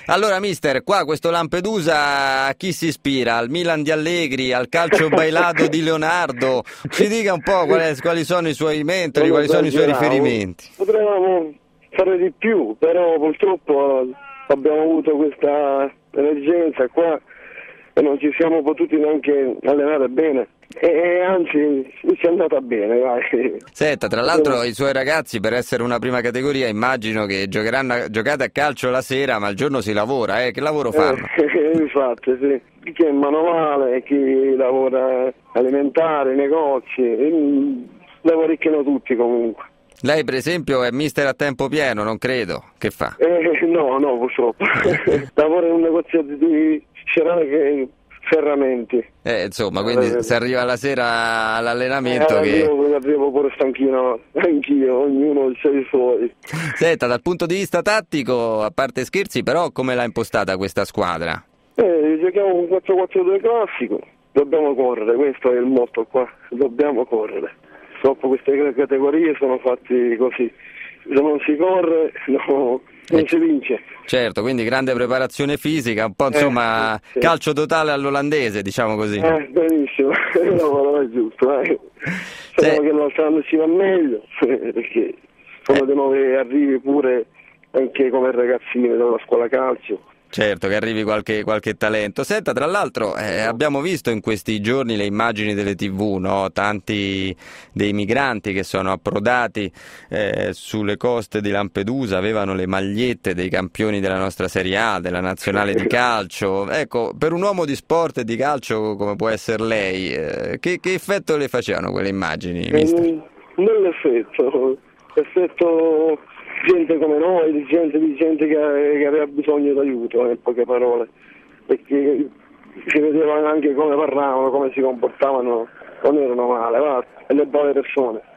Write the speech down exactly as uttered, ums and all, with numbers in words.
Allora, mister, qua questo Lampedusa a chi si ispira? Al Milan di Allegri, al calcio bailato di Leonardo? Ci dica un po' qual è, quali sono i suoi mentori, quali sono i suoi riferimenti. Potremmo fare di più, però purtroppo abbiamo avuto questa emergenza qua e non ci siamo potuti neanche allenare bene. E anzi ci è andata bene, vai. Senta, tra l'altro i suoi ragazzi, per essere una prima categoria, immagino che giocheranno giocate a calcio la sera, ma il giorno si lavora, eh? Che lavoro fanno? Eh, infatti sì, chi è manovale, chi lavora alimentare, negozi, lavoricchiano tutti comunque. Lei per esempio è mister a tempo pieno, non credo, che fa? Eh, no, no purtroppo, lavoro in un negozio di ceramiche, ferramenti. Eh, insomma, quindi eh, se arriva la sera all'allenamento eh, che... Io arrivo pure stanchino, anch'io, ognuno c'ha i suoi. Senta, dal punto di vista tattico, a parte scherzi, però come l'ha impostata questa squadra? Eh, giochiamo un quattro quattro due classico, dobbiamo correre, questo è il motto qua, dobbiamo correre. Purtroppo queste categorie sono fatte così, se non si corre no, non eh, si vince. Certo, quindi grande preparazione fisica, un po' insomma eh, sì. calcio totale all'olandese, diciamo così. Eh, benissimo, no, è giusto, eh. Speriamo che l'altro anno ci va meglio, perché sono eh. di nuovi arrivi pure anche come ragazzini della scuola calcio. Certo, che arrivi qualche, qualche talento. Senta, tra l'altro eh, abbiamo visto in questi giorni le immagini delle tivù, no? Tanti dei migranti che sono approdati eh, sulle coste di Lampedusa avevano le magliette dei campioni della nostra Serie A, della nazionale di calcio. Ecco, per un uomo di sport e di calcio come può essere lei, eh, che, che effetto le facevano quelle immagini, mister? Un bell'effetto, effetto... gente come noi, di gente, di gente che, che aveva bisogno d'aiuto, in poche parole, perché si vedeva anche come parlavano, come si comportavano, non erano male, va, e le brave persone.